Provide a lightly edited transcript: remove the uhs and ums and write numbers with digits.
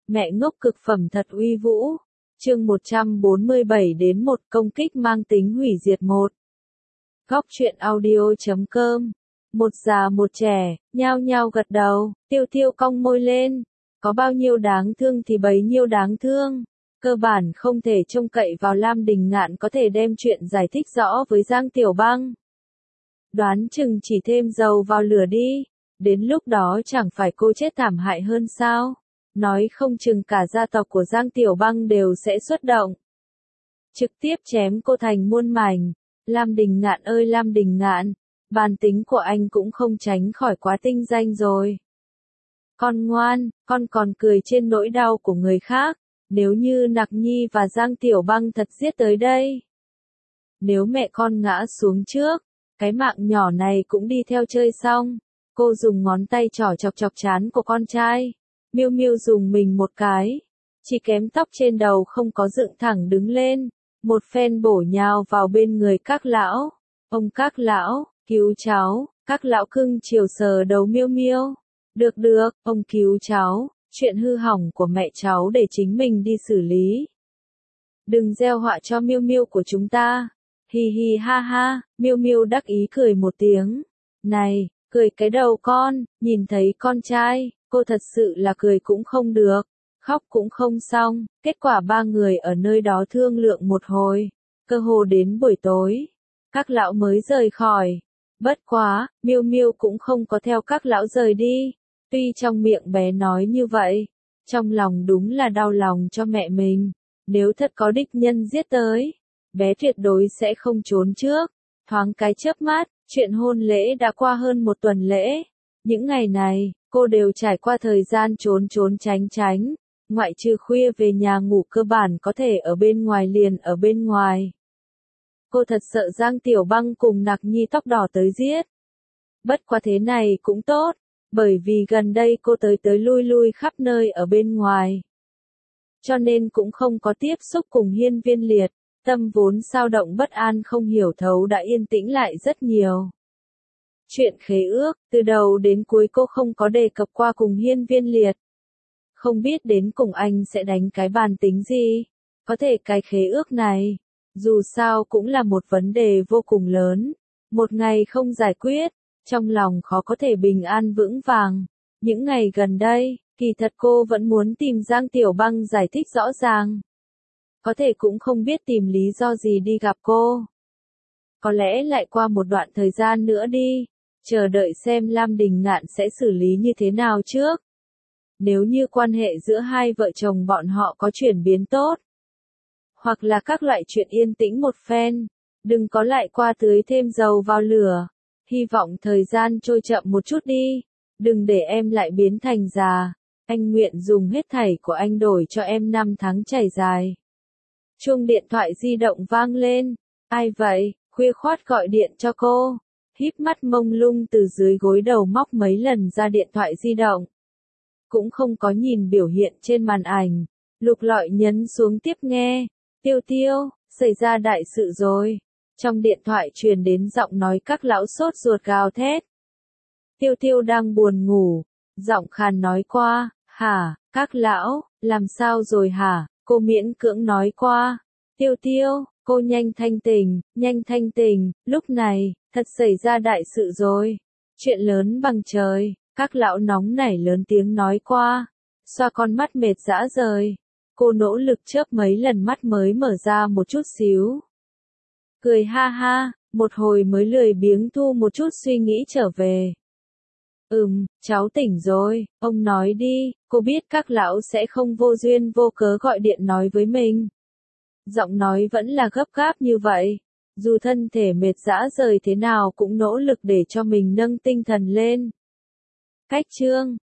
Mẹ ngốc cực phẩm thật uy vũ. Chương 147 đến 1 công kích mang tính hủy diệt 1. Góc truyện audio.com. Một già một trẻ, nhao nhao gật đầu, Tiêu Tiêu cong môi lên. Có bao nhiêu đáng thương thì bấy nhiêu đáng thương. Cơ bản không thể trông cậy vào Lam Đình Ngạn có thể đem chuyện giải thích rõ với Giang Tiểu Băng. Đoán chừng chỉ thêm dầu vào lửa đi. Đến lúc đó chẳng phải cô chết thảm hại hơn sao? Nói không chừng cả gia tộc của Giang Tiểu Băng đều sẽ xuất động. Trực tiếp chém cô thành muôn mảnh. Lam Đình Ngạn ơi Lam Đình Ngạn, bản tính của anh cũng không tránh khỏi quá tinh danh rồi. Con ngoan, con còn cười trên nỗi đau của người khác. Nếu như Nặc Nhi và Giang Tiểu Băng thật giết tới đây. Nếu mẹ con ngã xuống trước, cái mạng nhỏ này cũng đi theo chơi xong. Cô dùng ngón tay trỏ chọc chọc trán của con trai. Miêu Miêu dùng mình một cái. Chỉ kém tóc trên đầu không có dựng thẳng đứng lên. Một phen bổ nhào vào bên người các lão. Ông các lão, cứu cháu. Các lão cưng chiều sờ đầu Miêu Miêu. Được được, ông cứu cháu. Chuyện hư hỏng của mẹ cháu để chính mình đi xử lý. Đừng gieo họa cho Miêu Miêu của chúng ta. Hi hi ha ha, Miêu Miêu đắc ý cười một tiếng. Này, cười cái đầu con, nhìn thấy con trai, cô thật sự là cười cũng không được, khóc cũng không xong. Kết quả ba người ở nơi đó thương lượng một hồi, cơ hồ đến buổi tối, các lão mới rời khỏi. Bất quá, Miêu Miêu cũng không có theo các lão rời đi. Tuy trong miệng bé nói như vậy, trong lòng đúng là đau lòng cho mẹ mình. Nếu thật có địch nhân giết tới, bé tuyệt đối sẽ không trốn trước. Thoáng cái chớp mắt, chuyện hôn lễ đã qua hơn một tuần lễ. Những ngày này, cô đều trải qua thời gian trốn trốn tránh tránh. Ngoại trừ khuya về nhà ngủ cơ bản có thể ở bên ngoài liền ở bên ngoài. Cô thật sợ Giang Tiểu Băng cùng Nặc Nhi tóc đỏ tới giết. Bất quá thế này cũng tốt. Bởi vì gần đây cô tới lui lui khắp nơi ở bên ngoài. Cho nên cũng không có tiếp xúc cùng Hiên Viên Liệt, tâm vốn dao động bất an không hiểu thấu đã yên tĩnh lại rất nhiều. Chuyện khế ước, từ đầu đến cuối cô không có đề cập qua cùng Hiên Viên Liệt. Không biết đến cùng anh sẽ đánh cái bàn tính gì, có thể cái khế ước này, dù sao cũng là một vấn đề vô cùng lớn, một ngày không giải quyết. Trong lòng khó có thể bình an vững vàng. Những ngày gần đây, kỳ thật cô vẫn muốn tìm Giang Tiểu Băng giải thích rõ ràng. Có thể cũng không biết tìm lý do gì đi gặp cô. Có lẽ lại qua một đoạn thời gian nữa đi, chờ đợi xem Lam Đình Ngạn sẽ xử lý như thế nào trước. Nếu như quan hệ giữa hai vợ chồng bọn họ có chuyển biến tốt, hoặc là các loại chuyện yên tĩnh một phen, đừng có lại qua tưới thêm dầu vào lửa. Hy vọng thời gian trôi chậm một chút đi, đừng để em lại biến thành già. Anh nguyện dùng hết thảy của anh đổi cho em 5 tháng trải dài. Chuông điện thoại di động vang lên. Ai vậy? Khuya khoắt gọi điện cho cô. Híp mắt mông lung từ dưới gối đầu móc mấy lần ra điện thoại di động. Cũng không có nhìn biểu hiện trên màn ảnh. Lục lọi nhấn xuống tiếp nghe. Tiêu Tiêu, xảy ra đại sự rồi. Trong điện thoại truyền đến giọng nói các lão sốt ruột gào thét. Tiêu Tiêu đang buồn ngủ, giọng khàn nói qua, hả, các lão, làm sao rồi hả, cô miễn cưỡng nói qua. Tiêu Tiêu, cô nhanh thanh tình, lúc này, thật xảy ra đại sự rồi. Chuyện lớn bằng trời, các lão nóng nảy lớn tiếng nói qua, xoa con mắt mệt rã rời. Cô nỗ lực chớp mấy lần mắt mới mở ra một chút xíu. Cười ha ha, một hồi mới lười biếng thu một chút suy nghĩ trở về. Cháu tỉnh rồi, ông nói đi, cô biết các lão sẽ không vô duyên vô cớ gọi điện nói với mình. Giọng nói vẫn là gấp gáp như vậy, dù thân thể mệt rã rời thế nào cũng nỗ lực để cho mình nâng tinh thần lên. Cách chương